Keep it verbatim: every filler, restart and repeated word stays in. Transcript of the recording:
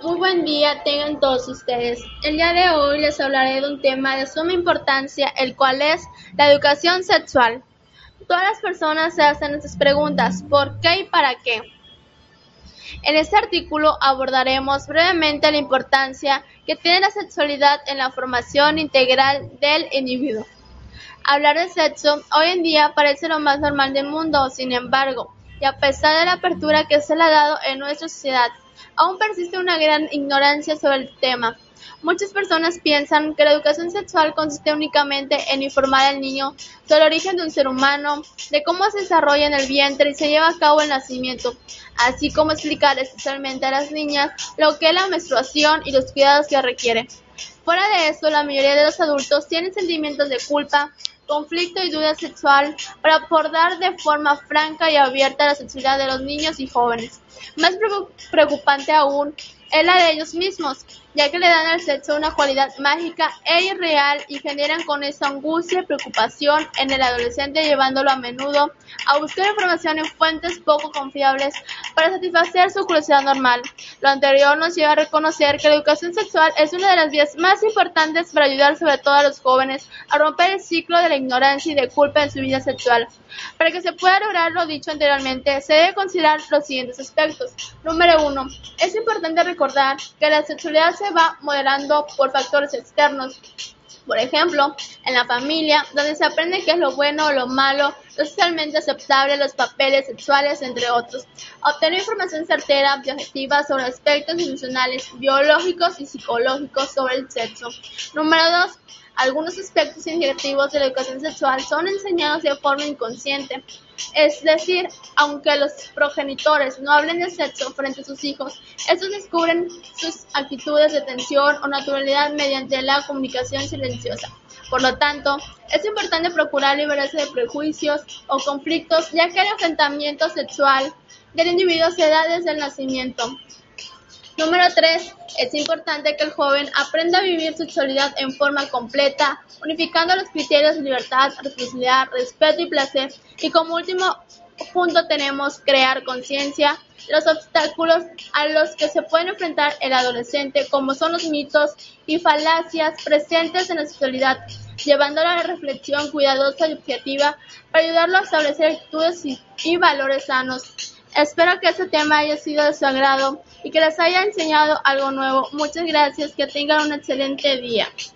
Muy buen día tengan todos ustedes. El día de hoy les hablaré de un tema de suma importancia, el cual es la educación sexual. Todas las personas se hacen estas preguntas: ¿por qué y para qué? En este artículo abordaremos brevemente la importancia que tiene la sexualidad en la formación integral del individuo. Hablar de sexo hoy en día parece lo más normal del mundo, sin embargo, y a pesar de la apertura que se le ha dado en nuestra sociedad, aún persiste una gran ignorancia sobre el tema. Muchas personas piensan que la educación sexual consiste únicamente en informar al niño sobre el origen de un ser humano, de cómo se desarrolla en el vientre y se lleva a cabo el nacimiento, así como explicar especialmente a las niñas lo que es la menstruación y los cuidados que requiere. Fuera de eso, la mayoría de los adultos tienen sentimientos de culpa, conflicto y duda sexual para abordar de forma franca y abierta la sexualidad de los niños y jóvenes. Más preocupante aún es la de ellos mismos, ya que le dan al sexo una cualidad mágica e irreal y generan con eso angustia y preocupación en el adolescente, llevándolo a menudo a buscar información en fuentes poco confiables para satisfacer su curiosidad normal. Lo anterior nos lleva a reconocer que la educación sexual es una de las vías más importantes para ayudar sobre todo a los jóvenes a romper el ciclo de la ignorancia y de culpa en su vida sexual. Para que se pueda lograr lo dicho anteriormente, se debe considerar los siguientes aspectos. Número uno. Es importante recordar que la sexualidad se va modelando por factores externos. Por ejemplo, en la familia, donde se aprende qué es lo bueno o lo malo, lo socialmente aceptable, los papeles sexuales, entre otros. Obtener información certera y objetiva sobre aspectos emocionales, biológicos y psicológicos sobre el sexo. Número dos. Algunos aspectos significativos de la educación sexual son enseñados de forma inconsciente. Es decir, aunque los progenitores no hablen de sexo frente a sus hijos, estos descubren sus actitudes de tensión o naturalidad mediante la comunicación silenciosa. Por lo tanto, es importante procurar liberarse de prejuicios o conflictos, ya que el enfrentamiento sexual del individuo se da desde el nacimiento. Número tres. Es importante que el joven aprenda a vivir su sexualidad en forma completa, unificando los criterios de libertad, responsabilidad, respeto y placer. Y como último punto tenemos crear conciencia de los obstáculos a los que se puede enfrentar el adolescente, como son los mitos y falacias presentes en la sexualidad, llevándolo a la reflexión cuidadosa y objetiva para ayudarlo a establecer actitudes y, y valores sanos. Espero que este tema haya sido de su agrado y que les haya enseñado algo nuevo. Muchas gracias, que tengan un excelente día.